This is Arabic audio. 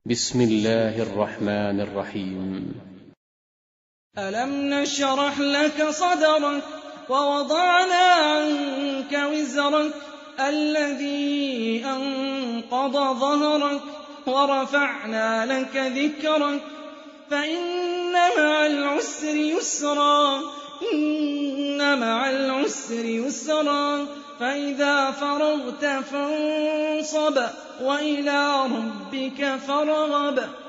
بسم الله الرحمن الرحيم. ألم نشرح لك صدرك ووضعنا عنك وزرك الذي أنقض ظهرك ورفعنا لك ذكرك فإن مع العسر يسرا إن مع العسر يسرا فإذا فرغت فانصب وإلى ربك فارغب